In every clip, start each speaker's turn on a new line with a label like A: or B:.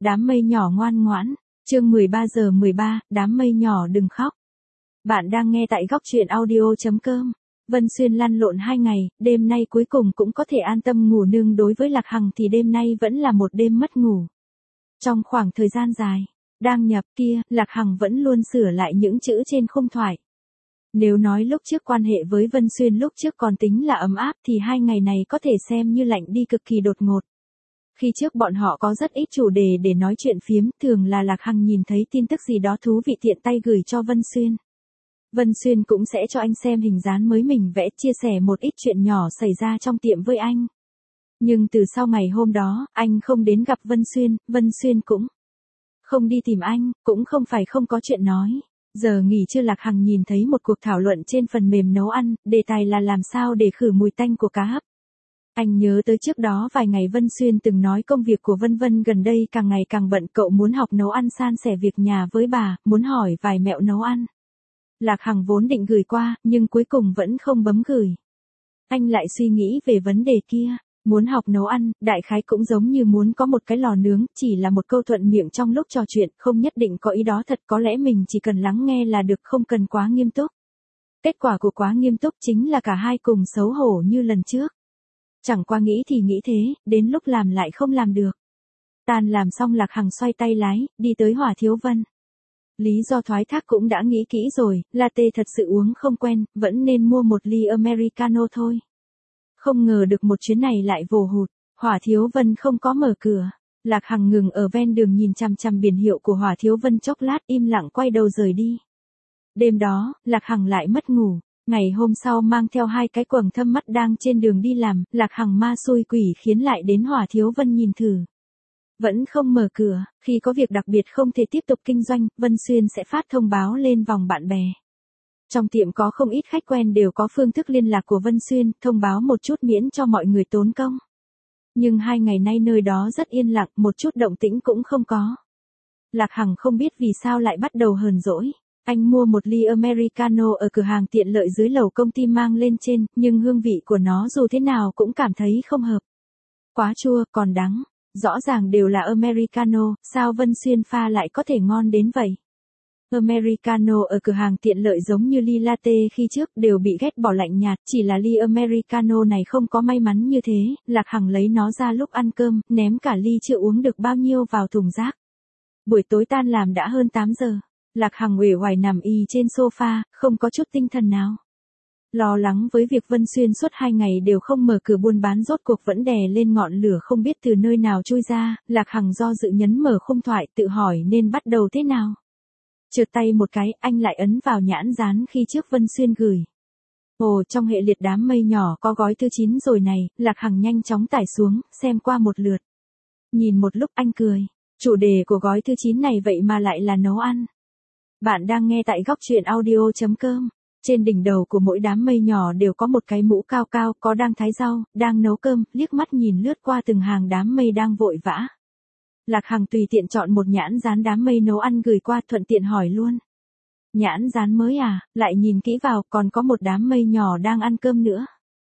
A: Đám mây nhỏ ngoan ngoãn. Chương 13:13, đám mây nhỏ đừng khóc. Bạn đang nghe tại góc truyện audio.com. Vân Xuyên lăn lộn 2 ngày, đêm nay cuối cùng cũng có thể an tâm ngủ nương đối với Lạc Hằng thì đêm nay vẫn là một đêm mất ngủ. Trong khoảng thời gian dài, đang nhập kia, Lạc Hằng vẫn luôn sửa lại những chữ trên khung thoại. Nếu nói lúc trước quan hệ với Vân Xuyên lúc trước còn tính là ấm áp thì 2 ngày này có thể xem như lạnh đi cực kỳ đột ngột. Khi trước bọn họ có rất ít chủ đề để nói chuyện phiếm, thường là Lạc Hằng nhìn thấy tin tức gì đó thú vị tiện tay gửi cho Vân Xuyên. Vân Xuyên cũng sẽ cho anh xem hình dán mới mình vẽ, chia sẻ một ít chuyện nhỏ xảy ra trong tiệm với anh. Nhưng từ sau ngày hôm đó, anh không đến gặp Vân Xuyên cũng không đi tìm anh, cũng không phải không có chuyện nói. Giờ nghỉ trưa Lạc Hằng nhìn thấy một cuộc thảo luận trên phần mềm nấu ăn, đề tài là làm sao để khử mùi tanh của cá hấp. Anh nhớ tới trước đó vài ngày Vân Xuyên từng nói công việc của Vân Vân gần đây càng ngày càng bận, cậu muốn học nấu ăn san sẻ việc nhà với bà, muốn hỏi vài mẹo nấu ăn. Lạc Hằng vốn định gửi qua, nhưng cuối cùng vẫn không bấm gửi. Anh lại suy nghĩ về vấn đề kia, muốn học nấu ăn, đại khái cũng giống như muốn có một cái lò nướng, chỉ là một câu thuận miệng trong lúc trò chuyện, không nhất định có ý đó thật, có lẽ mình chỉ cần lắng nghe là được, không cần quá nghiêm túc. Kết quả của quá nghiêm túc chính là cả hai cùng xấu hổ như lần trước. Chẳng qua nghĩ thì nghĩ thế, đến lúc làm lại không làm được. Tan làm xong Lạc Hằng xoay tay lái, đi tới Hỏa Thiếu Vân. Lý do thoái thác cũng đã nghĩ kỹ rồi, latte thật sự uống không quen, vẫn nên mua một ly Americano thôi. Không ngờ được một chuyến này lại vồ hụt, Hỏa Thiếu Vân không có mở cửa. Lạc Hằng ngừng ở ven đường nhìn chằm chằm biển hiệu của Hỏa Thiếu Vân chốc lát, im lặng quay đầu rời đi. Đêm đó, Lạc Hằng lại mất ngủ. Ngày hôm sau mang theo 2 cái quầng thâm mắt đang trên đường đi làm, Lạc Hằng ma xui quỷ khiến lại đến Hỏa Thiếu Vân nhìn thử. Vẫn không mở cửa, khi có việc đặc biệt không thể tiếp tục kinh doanh, Vân Xuyên sẽ phát thông báo lên vòng bạn bè. Trong tiệm có không ít khách quen đều có phương thức liên lạc của Vân Xuyên, thông báo một chút miễn cho mọi người tốn công. Nhưng 2 ngày nay nơi đó rất yên lặng, một chút động tĩnh cũng không có. Lạc Hằng không biết vì sao lại bắt đầu hờn dỗi. Anh mua một ly Americano ở cửa hàng tiện lợi dưới lầu công ty mang lên trên, nhưng hương vị của nó dù thế nào cũng cảm thấy không hợp. Quá chua, còn đắng. Rõ ràng đều là Americano, sao Vân Xuyên pha lại có thể ngon đến vậy? Americano ở cửa hàng tiện lợi giống như ly latte khi trước đều bị ghét bỏ lạnh nhạt, chỉ là ly Americano này không có may mắn như thế, Lạc Hằng lấy nó ra lúc ăn cơm, ném cả ly chưa uống được bao nhiêu vào thùng rác. Buổi tối tan làm đã hơn 8 giờ. Lạc Hằng uể oải nằm y trên sofa, không có chút tinh thần nào. Lo lắng với việc Vân Xuyên suốt 2 ngày đều không mở cửa buôn bán rốt cuộc vẫn đè lên ngọn lửa không biết từ nơi nào chui ra, Lạc Hằng do dự nhấn mở khung thoại tự hỏi nên bắt đầu thế nào. Trượt tay một cái, anh lại ấn vào nhãn dán khi trước Vân Xuyên gửi. Ồ, trong hệ liệt đám mây nhỏ có gói thư 9 rồi này, Lạc Hằng nhanh chóng tải xuống, xem qua một lượt. Nhìn một lúc anh cười, chủ đề của gói thư 9 này vậy mà lại là nấu ăn. Bạn đang nghe tại góc truyện audio.com. Trên đỉnh đầu của mỗi đám mây nhỏ đều có một cái mũ cao cao, có đang thái rau, đang nấu cơm, liếc mắt nhìn lướt qua từng hàng đám mây đang vội vã. Lạc Hằng tùy tiện chọn một nhãn dán đám mây nấu ăn gửi qua, thuận tiện hỏi luôn. Nhãn dán mới à? Lại nhìn kỹ vào, còn có một đám mây nhỏ đang ăn cơm nữa.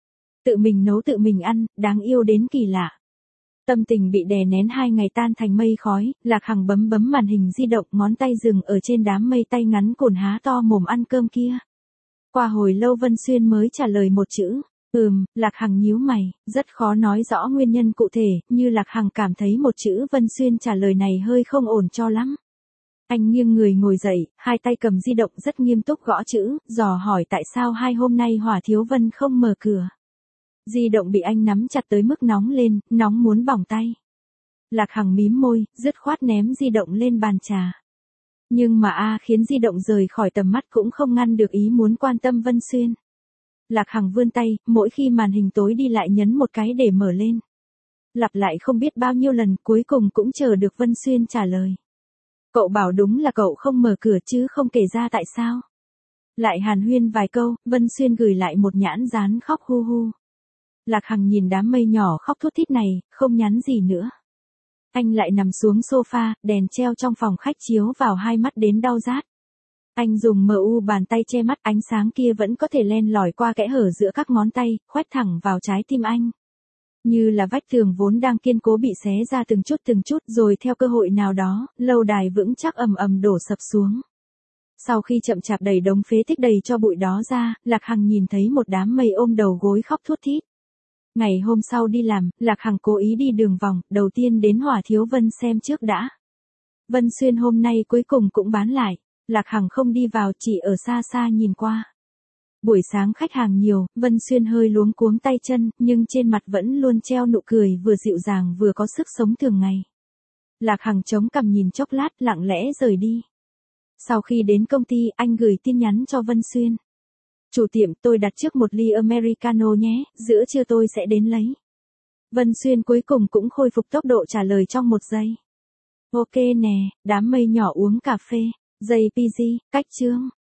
A: Tự mình nấu tự mình ăn, đáng yêu đến kỳ lạ. Tâm tình bị đè nén 2 ngày tan thành mây khói, Lạc Hằng bấm màn hình di động, ngón tay dừng ở trên đám mây tay ngắn cồn há to mồm ăn cơm kia. Qua hồi lâu Vân Xuyên mới trả lời một chữ, Lạc Hằng nhíu mày, rất khó nói rõ nguyên nhân cụ thể, như Lạc Hằng cảm thấy một chữ Vân Xuyên trả lời này hơi không ổn cho lắm. Anh nghiêng người ngồi dậy, 2 tay cầm di động rất nghiêm túc gõ chữ, dò hỏi tại sao 2 hôm nay Hỏa Thiếu Vân không mở cửa. Di động bị anh nắm chặt tới mức nóng lên, nóng muốn bỏng tay. Lạc Hằng mím môi, dứt khoát ném di động lên bàn trà. Nhưng mà khiến di động rời khỏi tầm mắt cũng không ngăn được ý muốn quan tâm Vân Xuyên. Lạc Hằng vươn tay, mỗi khi màn hình tối đi lại nhấn một cái để mở lên. Lặp lại không biết bao nhiêu lần, cuối cùng cũng chờ được Vân Xuyên trả lời. Cậu bảo đúng là cậu không mở cửa chứ không kể ra tại sao. Lại hàn huyên vài câu, Vân Xuyên gửi lại một nhãn dán khóc hu hu. Lạc Hằng nhìn đám mây nhỏ khóc thút thít này, không nhắn gì nữa. Anh lại nằm xuống sofa, đèn treo trong phòng khách chiếu vào 2 mắt đến đau rát. Anh dùng bàn tay che mắt, ánh sáng kia vẫn có thể len lỏi qua kẽ hở giữa các ngón tay, khoét thẳng vào trái tim anh. Như là vách tường vốn đang kiên cố bị xé ra từng chút rồi theo cơ hội nào đó, lâu đài vững chắc ầm ầm đổ sập xuống. Sau khi chậm chạp đẩy đống phế tích đầy cho bụi đó ra, Lạc Hằng nhìn thấy một đám mây ôm đầu gối khóc thút thít. Ngày hôm sau đi làm, Lạc Hằng cố ý đi đường vòng, đầu tiên đến Hỏa Thiếu Vân xem trước đã. Vân Xuyên hôm nay cuối cùng cũng bán lại, Lạc Hằng không đi vào chỉ ở xa xa nhìn qua. Buổi sáng khách hàng nhiều, Vân Xuyên hơi luống cuống tay chân, nhưng trên mặt vẫn luôn treo nụ cười vừa dịu dàng vừa có sức sống thường ngày. Lạc Hằng chống cằm nhìn chốc lát lặng lẽ rời đi. Sau khi đến công ty, anh gửi tin nhắn cho Vân Xuyên. Chủ tiệm, tôi đặt trước một ly Americano nhé, giữa trưa tôi sẽ đến lấy. Vân Xuyên cuối cùng cũng khôi phục tốc độ trả lời trong 1 giây. Ok nè, đám mây nhỏ uống cà phê. JPG, cách chương.